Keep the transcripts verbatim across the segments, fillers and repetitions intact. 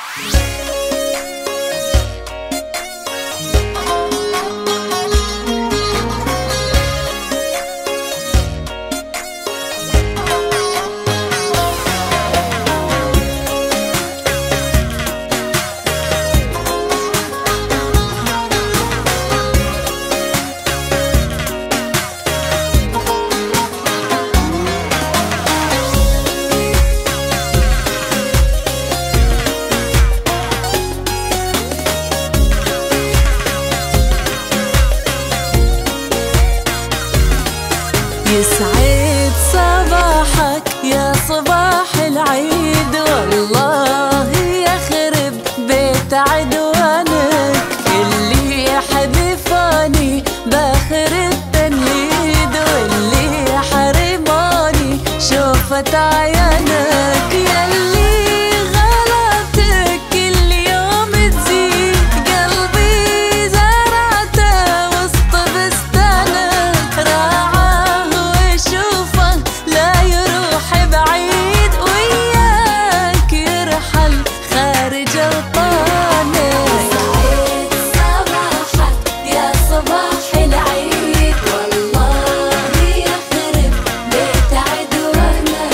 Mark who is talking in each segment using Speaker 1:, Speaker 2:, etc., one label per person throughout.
Speaker 1: يسعد صباحك يا صباح العيد، والله يخرب بيت عدوانك اللي حذفاني باخر التنهيد، واللي حرماني شوفت عيانك، ياللي غلطتك كل يوم تزيد، قلبي زرعته وسط بستانك، راعاه وشوفه لا يروح بعيد، وياك يرحل خارج اوطانك.
Speaker 2: يسعد صباحك يا صباح العيد، والله يخرب بيت عدوانك.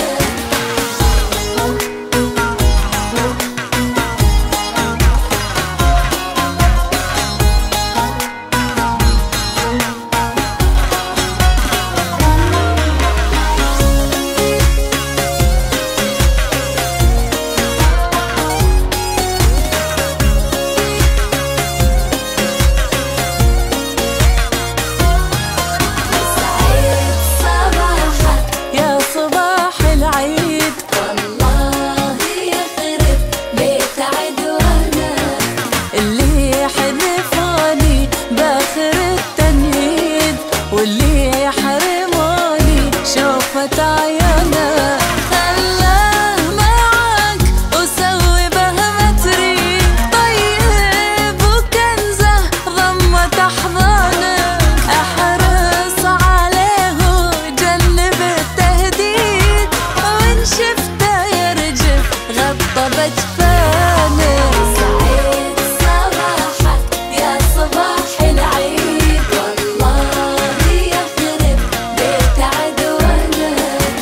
Speaker 1: واللي حرماني شوفت عيانا، خلاه معك وسوي به ما تريد، طيب وكنزه ضمت احضانك، احرص عليه وجنب التهديد، وان شفته يرجف غطى بجفانك.
Speaker 2: يسعد صباحك يا صباح العيد، والله يخرب بيت عدوانك.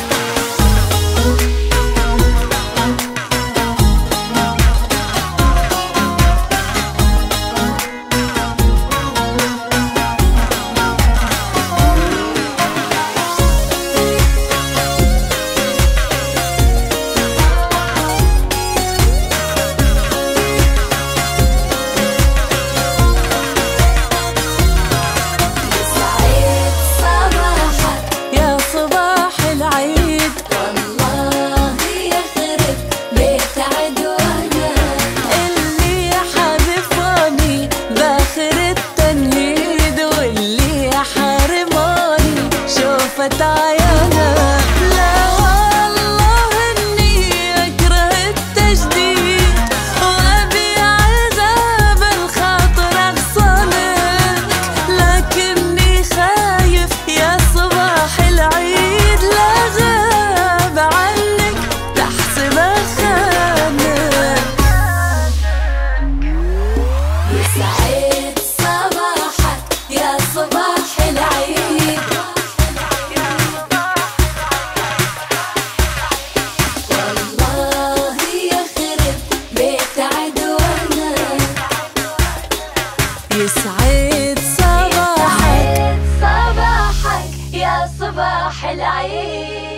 Speaker 1: شوفت عيانا، لا والله اني اكره التجديد، وابي عذاب الخاطر اغصانك، لكني خايف يا صباح العيد لا غاب عنك تحسبه خانك.
Speaker 2: يسعد صباحك يا صباح العيد، والله يخرب بيت عدوانك.
Speaker 1: يسعد صباحك
Speaker 2: صباحك يا صباح العيد.